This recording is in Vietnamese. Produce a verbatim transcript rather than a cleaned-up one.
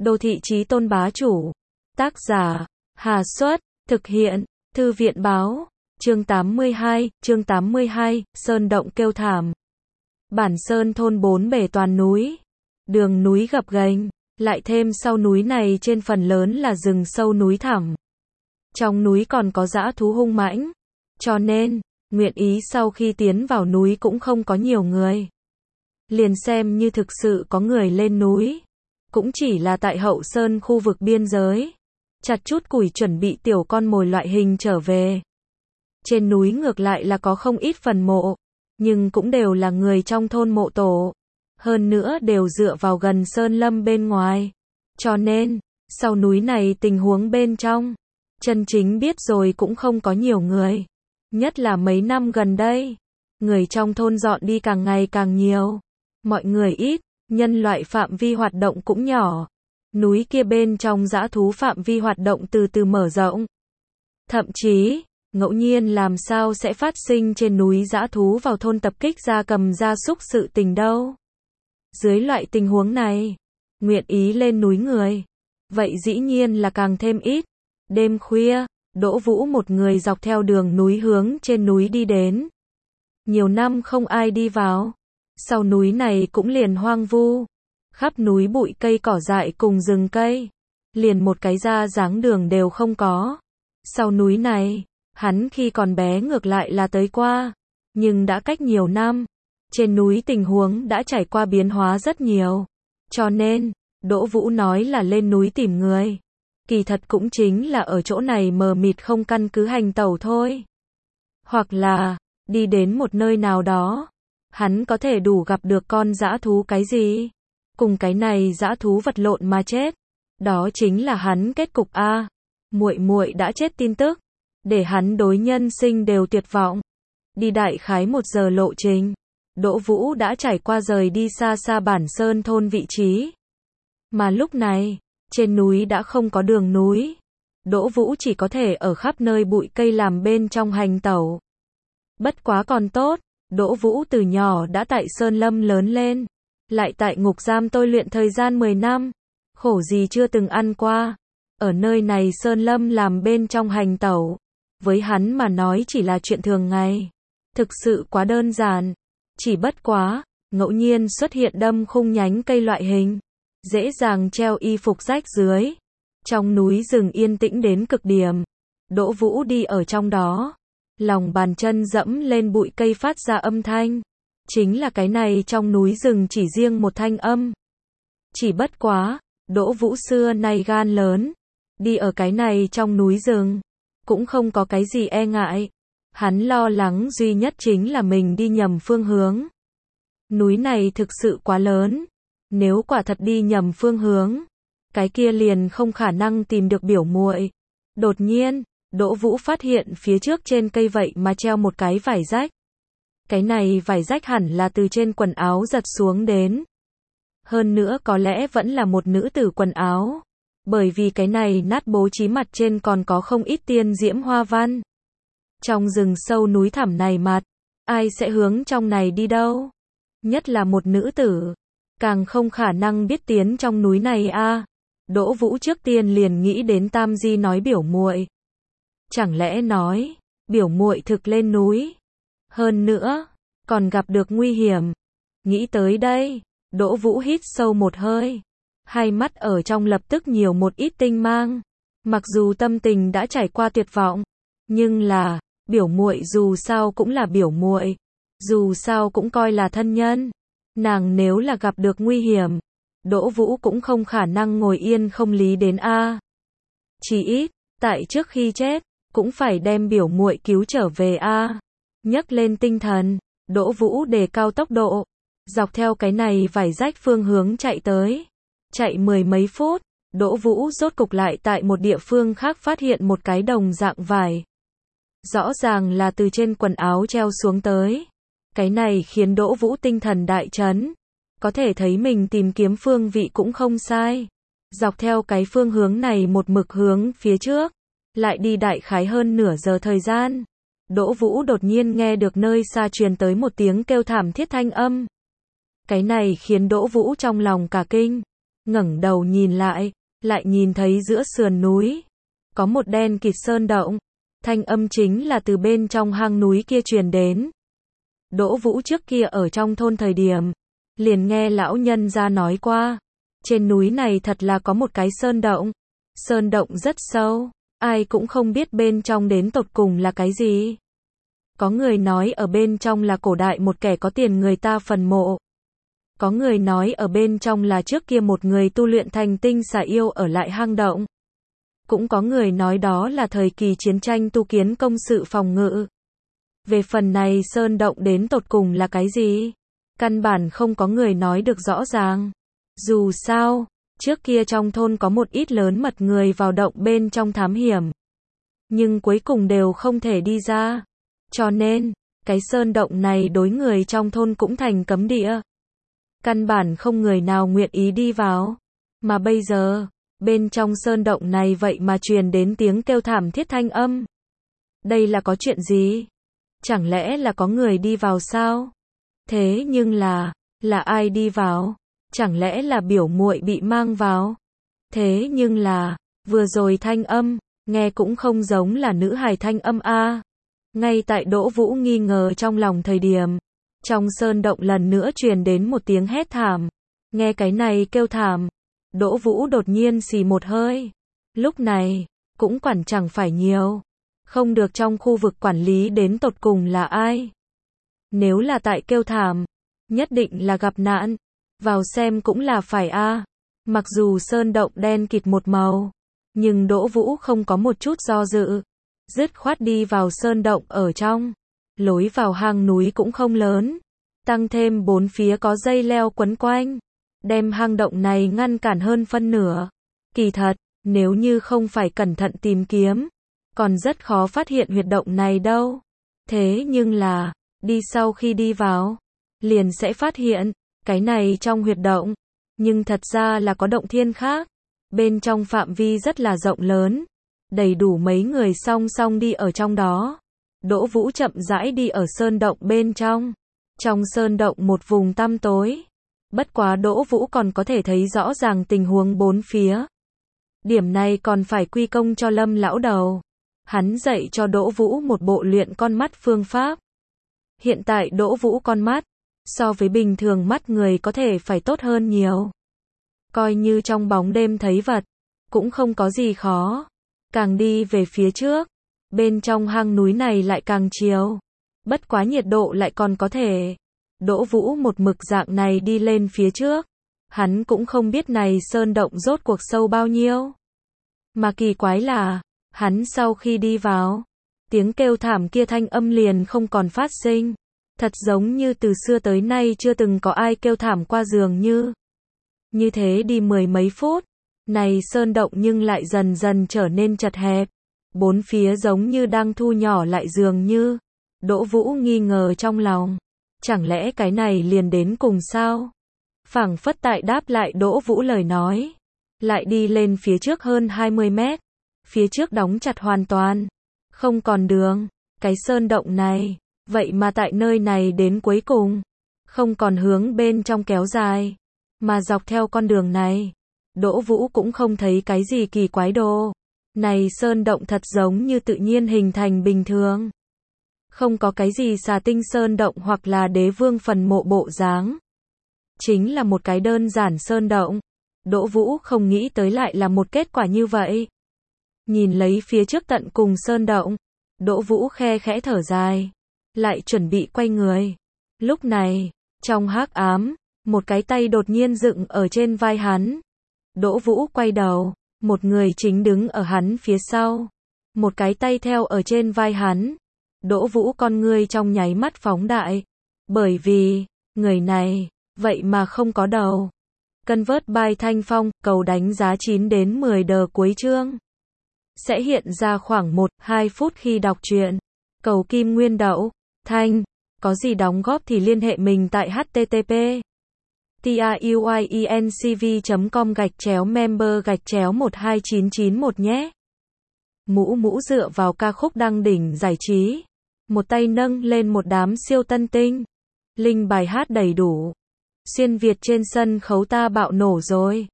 Đô thị chí tôn bá chủ. Tác giả, Hà Xuất, thực hiện, Thư viện báo, chương tám mươi hai, chương tám mươi hai, Sơn động kêu thảm. Bản Sơn thôn bốn bể toàn núi. Đường núi gập ghềnh, lại thêm sau núi này trên phần lớn là rừng sâu núi thẳm. Trong núi còn có dã thú hung mãnh, cho nên, nguyện ý sau khi tiến vào núi cũng không có nhiều người. Liền xem như thực sự có người lên núi, cũng chỉ là tại Hậu Sơn khu vực biên giới, chặt chút củi chuẩn bị tiểu con mồi loại hình trở về. Trên núi ngược lại là có không ít phần mộ, nhưng cũng đều là người trong thôn mộ tổ, hơn nữa đều dựa vào gần sơn lâm bên ngoài. Cho nên, sau núi này tình huống bên trong, chân chính biết rồi cũng không có nhiều người. Nhất là mấy năm gần đây, người trong thôn dọn đi càng ngày càng nhiều. Mọi người ít, nhân loại phạm vi hoạt động cũng nhỏ. Núi kia bên trong dã thú phạm vi hoạt động từ từ mở rộng. Thậm chí, ngẫu nhiên làm sao sẽ phát sinh trên núi dã thú vào thôn tập kích gia cầm gia súc sự tình đâu. Dưới loại tình huống này, nguyện ý lên núi người, vậy dĩ nhiên là càng thêm ít. Đêm khuya, Đỗ Vũ một người dọc theo đường núi hướng trên núi đi đến. Nhiều năm không ai đi vào, sau núi này cũng liền hoang vu, khắp núi bụi cây cỏ dại cùng rừng cây, liền một cái ra dáng đường đều không có. Sau núi này, hắn khi còn bé ngược lại là tới qua, nhưng đã cách nhiều năm, trên núi tình huống đã trải qua biến hóa rất nhiều. Cho nên, Đỗ Vũ nói là lên núi tìm người, kỳ thật cũng chính là ở chỗ này mờ mịt không căn cứ hành tẩu thôi. Hoặc là, đi đến một nơi nào đó, hắn có thể đủ gặp được con dã thú cái gì, cùng cái này dã thú vật lộn mà chết. Đó chính là hắn kết cục a. Muội muội đã chết tin tức, để hắn đối nhân sinh đều tuyệt vọng. Đi đại khái một giờ lộ trình, Đỗ Vũ đã trải qua rời đi xa xa Bản Sơn thôn vị trí. Mà lúc này, trên núi đã không có đường núi. Đỗ Vũ chỉ có thể ở khắp nơi bụi cây làm bên trong hành tẩu. Bất quá còn tốt, Đỗ Vũ từ nhỏ đã tại Sơn Lâm lớn lên, lại tại ngục giam tôi luyện thời gian mười năm, khổ gì chưa từng ăn qua. Ở nơi này Sơn Lâm làm bên trong hành tẩu, với hắn mà nói chỉ là chuyện thường ngày. Thực sự quá đơn giản, chỉ bất quá, ngẫu nhiên xuất hiện đâm khung nhánh cây loại hình, dễ dàng treo y phục rách dưới. Trong núi rừng yên tĩnh đến cực điểm, Đỗ Vũ đi ở trong đó, lòng bàn chân dẫm lên bụi cây phát ra âm thanh. Chính là cái này trong núi rừng chỉ riêng một thanh âm. Chỉ bất quá, Đỗ Vũ xưa nay gan lớn, đi ở cái này trong núi rừng, cũng không có cái gì e ngại. Hắn lo lắng duy nhất chính là mình đi nhầm phương hướng. Núi này thực sự quá lớn, nếu quả thật đi nhầm phương hướng, cái kia liền không khả năng tìm được biểu muội. Đột nhiên, Đỗ Vũ phát hiện phía trước trên cây vậy mà treo một cái vải rách. Cái này vải rách hẳn là từ trên quần áo giật xuống đến. Hơn nữa có lẽ vẫn là một nữ tử quần áo, bởi vì cái này nát bố trí mặt trên còn có không ít tiên diễm hoa văn. Trong rừng sâu núi thẳm này mặt, ai sẽ hướng trong này đi đâu? Nhất là một nữ tử, càng không khả năng biết tiến trong núi này a. À. Đỗ Vũ trước tiên liền nghĩ đến Tam Di nói biểu muội. Chẳng lẽ nói, biểu muội thực lên núi? Hơn nữa, còn gặp được nguy hiểm. Nghĩ tới đây, Đỗ Vũ hít sâu một hơi, hai mắt ở trong lập tức nhiều một ít tinh mang. Mặc dù tâm tình đã trải qua tuyệt vọng, nhưng là, biểu muội dù sao cũng là biểu muội, dù sao cũng coi là thân nhân. Nàng nếu là gặp được nguy hiểm, Đỗ Vũ cũng không khả năng ngồi yên không lý đến a. Chỉ ít, tại trước khi chết, cũng phải đem biểu muội cứu trở về a. Nhấc lên tinh thần, Đỗ Vũ đề cao tốc độ, dọc theo cái này vải rách phương hướng chạy tới. Chạy mười mấy phút, Đỗ Vũ rốt cục lại tại một địa phương khác phát hiện một cái đồng dạng vải. Rõ ràng là từ trên quần áo treo xuống tới. Cái này khiến Đỗ Vũ tinh thần đại chấn, có thể thấy mình tìm kiếm phương vị cũng không sai. Dọc theo cái phương hướng này một mực hướng phía trước, lại đi đại khái hơn nửa giờ thời gian. Đỗ Vũ đột nhiên nghe được nơi xa truyền tới một tiếng kêu thảm thiết thanh âm. Cái này khiến Đỗ Vũ trong lòng cả kinh. ngẩng đầu nhìn lại, lại nhìn thấy giữa sườn núi có một đen kịt sơn động, thanh âm chính là từ bên trong hang núi kia truyền đến. Đỗ Vũ trước kia ở trong thôn thời điểm, liền nghe lão nhân gia nói qua, trên núi này thật là có một cái sơn động, sơn động rất sâu, ai cũng không biết bên trong đến tột cùng là cái gì. Có người nói ở bên trong là cổ đại một kẻ có tiền người ta phần mộ. Có người nói ở bên trong là trước kia một người tu luyện thành tinh xà yêu ở lại hang động. Cũng có người nói đó là thời kỳ chiến tranh tu kiến công sự phòng ngự. Về phần này sơn động đến tột cùng là cái gì? Căn bản không có người nói được rõ ràng. Dù sao, trước kia trong thôn có một ít lớn mật người vào động bên trong thám hiểm. Nhưng cuối cùng đều không thể đi ra. Cho nên, cái sơn động này đối người trong thôn cũng thành cấm địa. Căn bản không người nào nguyện ý đi vào. Mà bây giờ, bên trong sơn động này vậy mà truyền đến tiếng kêu thảm thiết thanh âm. Đây là có chuyện gì? Chẳng lẽ là có người đi vào sao? Thế nhưng là, là ai đi vào? Chẳng lẽ là biểu muội bị mang vào? Thế nhưng là, vừa rồi thanh âm, nghe cũng không giống là nữ hài thanh âm a. Ngay tại Đỗ Vũ nghi ngờ trong lòng thời điểm, trong sơn động lần nữa truyền đến một tiếng hét thảm. Nghe cái này kêu thảm, Đỗ Vũ đột nhiên xì một hơi. Lúc này, cũng quản chẳng phải nhiều. Không được trong khu vực quản lý đến tột cùng là ai. Nếu là tại kêu thảm, nhất định là gặp nạn. Vào xem cũng là phải a. Mặc dù sơn động đen kịt một màu, nhưng Đỗ Vũ không có một chút do dự. Dứt khoát đi vào sơn động ở trong. Lối vào hang núi cũng không lớn. Tăng thêm bốn phía có dây leo quấn quanh. Đem hang động này ngăn cản hơn phân nửa. Kỳ thật, nếu như không phải cẩn thận tìm kiếm, còn rất khó phát hiện huyệt động này đâu. Thế nhưng là, đi sau khi đi vào, liền sẽ phát hiện, cái này trong huyệt động, nhưng thật ra là có động thiên khác. Bên trong phạm vi rất là rộng lớn, đầy đủ mấy người song song đi ở trong đó. Đỗ Vũ chậm rãi đi ở sơn động bên trong. Trong sơn động một vùng tăm tối. Bất quá Đỗ Vũ còn có thể thấy rõ ràng tình huống bốn phía. Điểm này còn phải quy công cho Lâm lão đầu. Hắn dạy cho Đỗ Vũ một bộ luyện con mắt phương pháp. Hiện tại Đỗ Vũ con mắt, so với bình thường mắt người có thể phải tốt hơn nhiều. Coi như trong bóng đêm thấy vật, cũng không có gì khó. Càng đi về phía trước, bên trong hang núi này lại càng chiều. Bất quá nhiệt độ lại còn có thể. Đỗ Vũ một mực dạng này đi lên phía trước. Hắn cũng không biết này sơn động rốt cuộc sâu bao nhiêu. Mà kỳ quái là, hắn sau khi đi vào, tiếng kêu thảm kia thanh âm liền không còn phát sinh. Thật giống như từ xưa tới nay chưa từng có ai kêu thảm qua dường như. Như thế đi mười mấy phút, này sơn động nhưng lại dần dần trở nên chật hẹp. Bốn phía giống như đang thu nhỏ lại dường như. Đỗ Vũ nghi ngờ trong lòng. Chẳng lẽ cái này liền đến cùng sao? Phảng phất tại đáp lại Đỗ Vũ lời nói. Lại đi lên phía trước hơn hai mươi mét. Phía trước đóng chặt hoàn toàn. Không còn đường. Cái sơn động này. Vậy mà tại nơi này đến cuối cùng. Không còn hướng bên trong kéo dài. Mà dọc theo con đường này. Đỗ Vũ cũng không thấy cái gì kỳ quái đồ. Này sơn động thật giống như tự nhiên hình thành bình thường. Không có cái gì xà tinh sơn động hoặc là đế vương phần mộ bộ dáng. Chính là một cái đơn giản sơn động. Đỗ Vũ không nghĩ tới lại là một kết quả như vậy. Nhìn lấy phía trước tận cùng sơn động. Đỗ Vũ khe khẽ thở dài. Lại chuẩn bị quay người. Lúc này, trong hắc ám, một cái tay đột nhiên dựng ở trên vai hắn. Đỗ Vũ quay đầu. Một người chính đứng ở hắn phía sau. Một cái tay theo ở trên vai hắn. Đỗ Vũ con ngươi trong nháy mắt phóng đại. Bởi vì, người này, vậy mà không có đầu. Convert by Thanh Phong, cầu đánh giá chín đến mười đờ cuối chương. Sẽ hiện ra khoảng một đến hai phút khi đọc truyện. Cầu kim nguyên đậu, Thanh. Có gì đóng góp thì liên hệ mình tại http truyencv chấm com gạch chéo member gạch chéo một hai chín chín một nhé. Mũ mũ dựa vào ca khúc đăng đỉnh giải trí. Một tay nâng lên một đám siêu tân tinh. Linh bài hát đầy đủ. Xuyên Việt trên sân khấu ta bạo nổ rồi.